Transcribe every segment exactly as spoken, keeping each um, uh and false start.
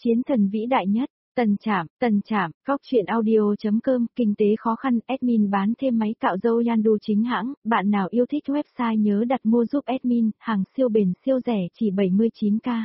Chiến thần vĩ đại nhất, Tần Trạm, Tần Trạm, Góc truyện audio chấm com, kinh tế khó khăn, admin bán thêm máy cạo râu Yandu chính hãng, bạn nào yêu thích website nhớ đặt mua giúp admin, hàng siêu bền siêu rẻ chỉ bảy mươi chín k.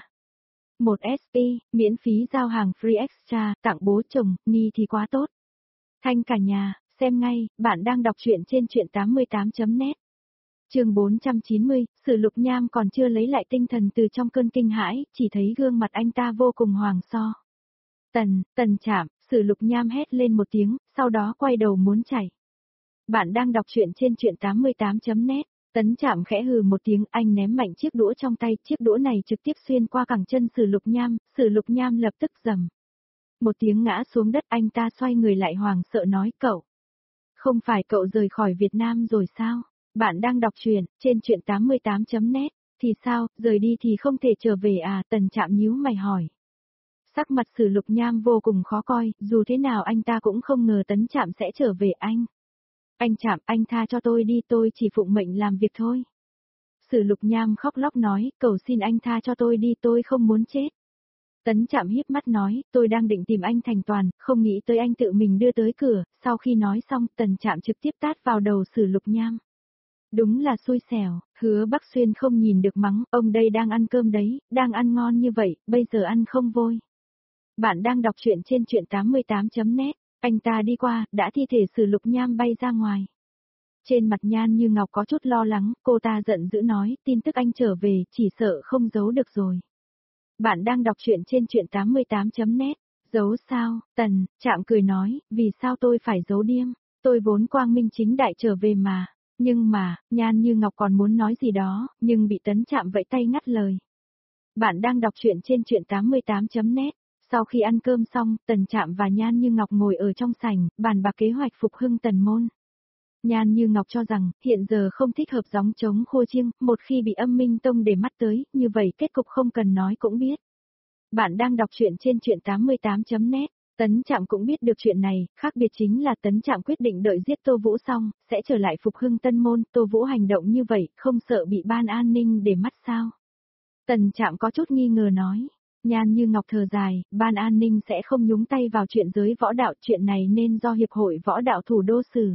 một ét pê, miễn phí giao hàng free extra, tặng bố chồng, ni thì quá tốt. Thanh cả nhà, xem ngay, bạn đang đọc truyện trên truyện tám mươi tám chấm net. Chương bốn trăm chín mươi, Sử Lục Nham còn chưa lấy lại tinh thần từ trong cơn kinh hãi, chỉ thấy gương mặt anh ta vô cùng hoàng so. Tần, Tần Trạm, Sử Lục Nham hét lên một tiếng, sau đó quay đầu muốn chạy. Bạn đang đọc truyện trên truyện tám mươi tám chấm net. Tấn Trạm khẽ hừ một tiếng, anh ném mạnh chiếc đũa trong tay, chiếc đũa này trực tiếp xuyên qua cẳng chân Sử Lục Nham, Sử Lục Nham lập tức rầm một tiếng ngã xuống đất, anh ta xoay người lại hoàng sợ nói, cậu, không phải cậu rời khỏi Việt Nam rồi sao? Bạn đang đọc truyện trên truyện tám mươi tám chấm net, thì sao, rời đi thì không thể trở về à? Tần Trạm nhíu mày hỏi. Sắc mặt Sử Lục Nham vô cùng khó coi, dù thế nào anh ta cũng không ngờ Tấn Trạm sẽ trở về. Anh. Anh Trạm, anh tha cho tôi đi, tôi chỉ phụng mệnh làm việc thôi. Sử Lục Nham khóc lóc nói, cầu xin anh tha cho tôi đi, tôi không muốn chết. Tấn Trạm híp mắt nói, tôi đang định tìm anh thành toàn, không nghĩ tới anh tự mình đưa tới cửa. Sau khi nói xong, Tần Trạm trực tiếp tát vào đầu Sử Lục Nham. Đúng là xui xẻo, Hứa Bắc Xuyên không nhìn được mắng, ông đây đang ăn cơm đấy, đang ăn ngon như vậy, bây giờ ăn không vôi. Bạn đang đọc truyện trên truyện tám mươi tám chấm net, anh ta đi qua, đã thi thể Sử Lục Nham bay ra ngoài. Trên mặt Nhan Như Ngọc có chút lo lắng, cô ta giận dữ nói, tin tức anh trở về, chỉ sợ không giấu được rồi. Bạn đang đọc truyện trên truyện tám mươi tám chấm net, giấu sao? Tần Trạm cười nói, vì sao tôi phải giấu điếm, tôi vốn quang minh chính đại trở về mà. Nhưng mà, Nhan Như Ngọc còn muốn nói gì đó, nhưng bị Tấn Trạm vẫy tay ngắt lời. Bạn đang đọc truyện trên truyện tám mươi tám chấm net. Sau khi ăn cơm xong, Tần Trạm và Nhan Như Ngọc ngồi ở trong sảnh, bàn bạc kế hoạch phục hưng Tần môn. Nhan Như Ngọc cho rằng, hiện giờ không thích hợp gióng trống khô chiêng, một khi bị Âm Minh Tông để mắt tới, như vậy kết cục không cần nói cũng biết. Bạn đang đọc truyện trên truyện tám mươi tám chấm net. Tấn Trạm cũng biết được chuyện này, khác biệt chính là Tấn Trạm quyết định đợi giết Tô Vũ xong, sẽ trở lại phục hưng Tân môn. Tô Vũ hành động như vậy, không sợ bị ban an ninh để mắt sao? Tần Trạm có chút nghi ngờ nói. Nhan Như Ngọc thở dài, ban an ninh sẽ không nhúng tay vào chuyện giới võ đạo, chuyện này nên do Hiệp hội Võ đạo Thủ đô xử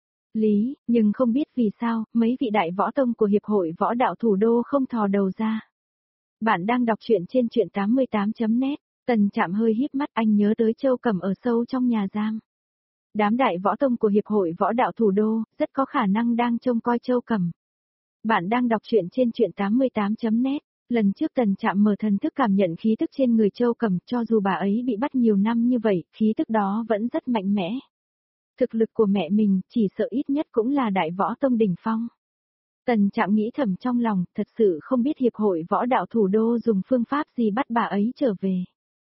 lý, nhưng không biết vì sao, mấy vị đại võ tông của Hiệp hội Võ đạo Thủ đô không thò đầu ra. Bạn đang đọc truyện trên truyện tám mươi tám chấm net. Tần Trạm hơi híp mắt, anh nhớ tới Châu Cẩm ở sâu trong nhà giam. Đám đại võ tông của Hiệp hội Võ đạo Thủ đô, rất có khả năng đang trông coi Châu Cẩm. Bạn đang đọc truyện trên truyện tám mươi tám chấm net. Lần trước Tần Trạm mở thần thức cảm nhận khí tức trên người Châu Cẩm, cho dù bà ấy bị bắt nhiều năm như vậy, khí tức đó vẫn rất mạnh mẽ. Thực lực của mẹ mình, chỉ sợ ít nhất cũng là đại võ tông đỉnh phong. Tần Trạm nghĩ thầm trong lòng, thật sự không biết Hiệp hội Võ đạo Thủ đô dùng phương pháp gì bắt bà ấy trở về.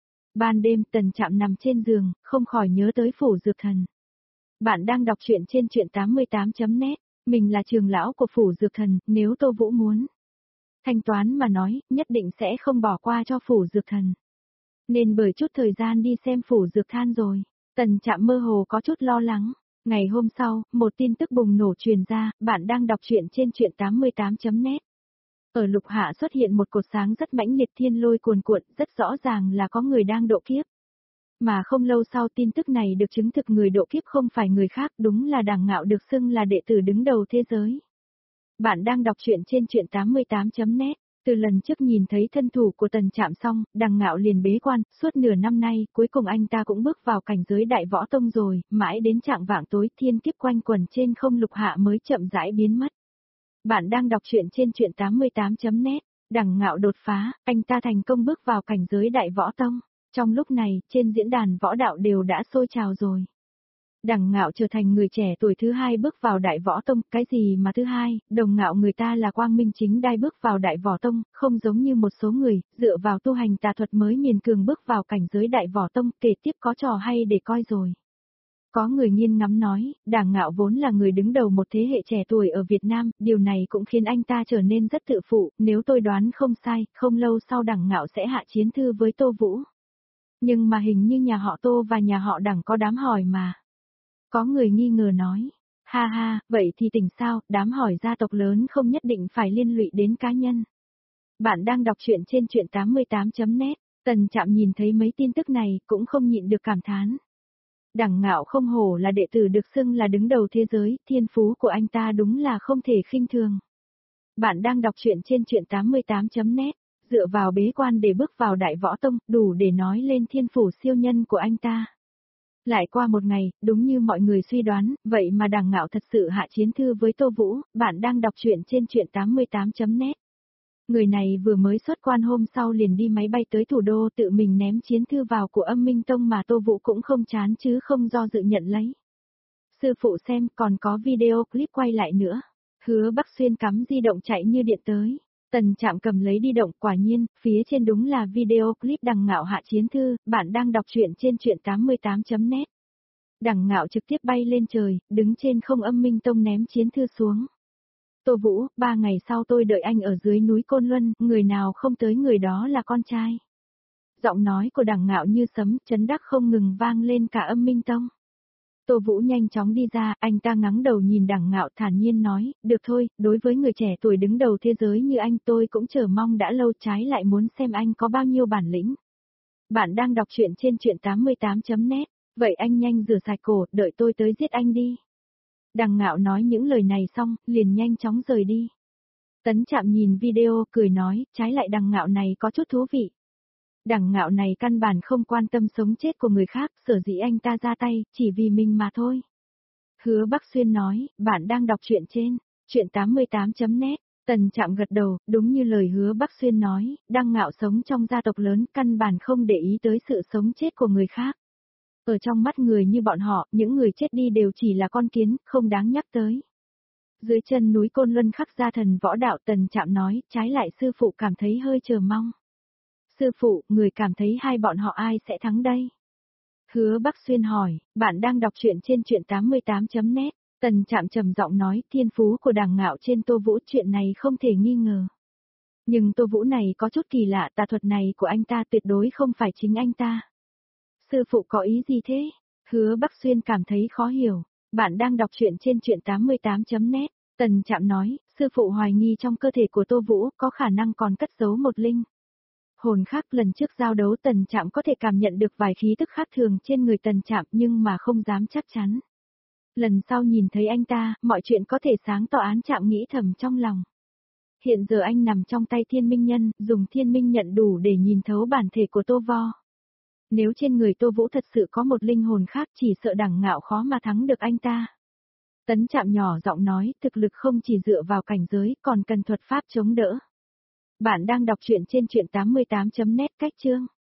Ban đêm, Tần Trạm nằm trên giường, không khỏi nhớ tới Phủ Dược Thần. Bạn đang đọc truyện trên truyện tám mươi tám chấm net, mình là trưởng lão của Phủ Dược Thần, nếu Tô Vũ muốn thanh toán mà nói, nhất định sẽ không bỏ qua cho Phủ Dược Thần. Nên bởi chút thời gian đi xem Phủ Dược Than rồi, Tần Trạm mơ hồ có chút lo lắng. Ngày hôm sau, một tin tức bùng nổ truyền ra, bạn đang đọc truyện trên truyện tám mươi tám chấm net. Ở Lục Hạ xuất hiện một cột sáng rất mãnh liệt, thiên lôi cuồn cuộn, rất rõ ràng là có người đang độ kiếp. Mà không lâu sau tin tức này được chứng thực, người độ kiếp không phải người khác, đúng là Đằng Ngạo, được xưng là đệ tử đứng đầu thế giới. Bạn đang đọc truyện trên truyện tám mươi tám chấm net. Từ lần trước nhìn thấy thân thủ của Tần Trạm xong, Đằng Ngạo liền bế quan, suốt nửa năm nay, cuối cùng anh ta cũng bước vào cảnh giới đại võ tông rồi, mãi đến trạng vạng tối, thiên kiếp quanh quẩn trên không Lục Hạ mới chậm rãi biến mất. Bạn đang đọc truyện trên truyện tám mươi tám chấm net. Đằng Ngạo đột phá, anh ta thành công bước vào cảnh giới đại võ tông. Trong lúc này, trên diễn đàn võ đạo đều đã sôi trào rồi. Đằng Ngạo trở thành người trẻ tuổi thứ hai bước vào đại võ tông, cái gì mà thứ hai, Đồng Ngạo người ta là quang minh chính đại bước vào đại võ tông, không giống như một số người, dựa vào tu hành tà thuật mới miền cường bước vào cảnh giới đại võ tông, kể tiếp có trò hay để coi rồi. Có người nghiêng ngắm nói, Đằng Ngạo vốn là người đứng đầu một thế hệ trẻ tuổi ở Việt Nam, điều này cũng khiến anh ta trở nên rất tự phụ, nếu tôi đoán không sai, không lâu sau Đằng Ngạo sẽ hạ chiến thư với Tô Vũ. Nhưng mà hình như nhà họ Tô và nhà họ Đằng có đám hỏi mà. Có người nghi ngờ nói, ha ha, vậy thì tỉnh sao, đám hỏi gia tộc lớn không nhất định phải liên lụy đến cá nhân. Bạn đang đọc truyện trên truyện tám mươi tám chấm net. Tần Trạm nhìn thấy mấy tin tức này cũng không nhịn được cảm thán. Đằng Ngạo không hổ là đệ tử được xưng là đứng đầu thế giới, thiên phú của anh ta đúng là không thể khinh thường. Bạn đang đọc truyện trên truyện tám mươi tám chấm net, dựa vào bế quan để bước vào đại võ tông, đủ để nói lên thiên phủ siêu nhân của anh ta. Lại qua một ngày, đúng như mọi người suy đoán, vậy mà Đằng Ngạo thật sự hạ chiến thư với Tô Vũ, bạn đang đọc truyện trên truyện tám mươi tám chấm net. Người này vừa mới xuất quan hôm sau liền đi máy bay tới thủ đô tự mình ném chiến thư vào của Âm Minh Tông mà Tô Vũ cũng không chán chứ không do dự nhận lấy. Sư phụ xem còn có video clip quay lại nữa. Hứa Bắc Xuyên cắm di động chạy như điện tới. Tần Trạm cầm lấy đi động, quả nhiên, phía trên đúng là video clip Đằng Ngạo hạ chiến thư, bạn đang đọc truyện trên truyện tám mươi tám chấm net. Đằng Ngạo trực tiếp bay lên trời, đứng trên không Âm Minh Tông ném chiến thư xuống. Tô Vũ, ba ngày sau tôi đợi anh ở dưới núi Côn Luân, người nào không tới người đó là con trai. Giọng nói của Đằng Ngạo như sấm, chấn đắc không ngừng vang lên cả Âm Minh Tông. Tô Vũ nhanh chóng đi ra, anh ta ngắng đầu nhìn Đằng Ngạo thản nhiên nói, được thôi, đối với người trẻ tuổi đứng đầu thế giới như anh tôi cũng chờ mong đã lâu, trái lại muốn xem anh có bao nhiêu bản lĩnh. Bạn đang đọc truyện trên truyện tám mươi tám chấm net, vậy anh nhanh rửa sạch cổ, đợi tôi tới giết anh đi. Đằng Ngạo nói những lời này xong, liền nhanh chóng rời đi. Tấn Trạm nhìn video, cười nói, trái lại Đằng Ngạo này có chút thú vị. Đằng Ngạo này căn bản không quan tâm sống chết của người khác, sở dĩ anh ta ra tay, chỉ vì mình mà thôi. Hứa Bắc Xuyên nói, bạn đang đọc truyện trên, truyện tám mươi tám chấm net, Tần Trạm gật đầu, đúng như lời Hứa Bắc Xuyên nói, Đằng Ngạo sống trong gia tộc lớn, căn bản không để ý tới sự sống chết của người khác. Ở trong mắt người như bọn họ, những người chết đi đều chỉ là con kiến, không đáng nhắc tới. Dưới chân núi Côn Luân khắc gia thần võ đạo, Tần Trạm nói, trái lại sư phụ cảm thấy hơi chờ mong. Sư phụ, người cảm thấy hai bọn họ ai sẽ thắng đây? Hứa Bắc Xuyên hỏi, bạn đang đọc truyện trên truyện tám mươi tám chấm net, Tần Trạm trầm giọng nói, thiên phú của Đằng Ngạo trên Tô Vũ, chuyện này không thể nghi ngờ. Nhưng Tô Vũ này có chút kỳ lạ, tà thuật này của anh ta tuyệt đối không phải chính anh ta. Sư phụ có ý gì thế? Hứa Bắc Xuyên cảm thấy khó hiểu. Bạn đang đọc truyện trên truyện tám mươi tám chấm net, Tần Trạm nói, sư phụ hoài nghi trong cơ thể của Tô Vũ có khả năng còn cất giấu một linh hồn khác. Lần trước giao đấu Tần Trạm có thể cảm nhận được vài khí tức khác thường trên người Tần Trạm nhưng mà không dám chắc chắn. Lần sau nhìn thấy anh ta, mọi chuyện có thể sáng tỏ. Án Trạm nghĩ thầm trong lòng. Hiện giờ anh nằm trong tay Thiên Minh Nhân, dùng Thiên Minh nhận đủ để nhìn thấu bản thể của Tô Vo. Nếu trên người Tô Vũ thật sự có một linh hồn khác, chỉ sợ Đằng Ngạo khó mà thắng được anh ta. Tấn Trạm nhỏ giọng nói, thực lực không chỉ dựa vào cảnh giới, còn cần thuật pháp chống đỡ. Bạn đang đọc truyện trên truyện tám mươi tám chấm net, cách chương.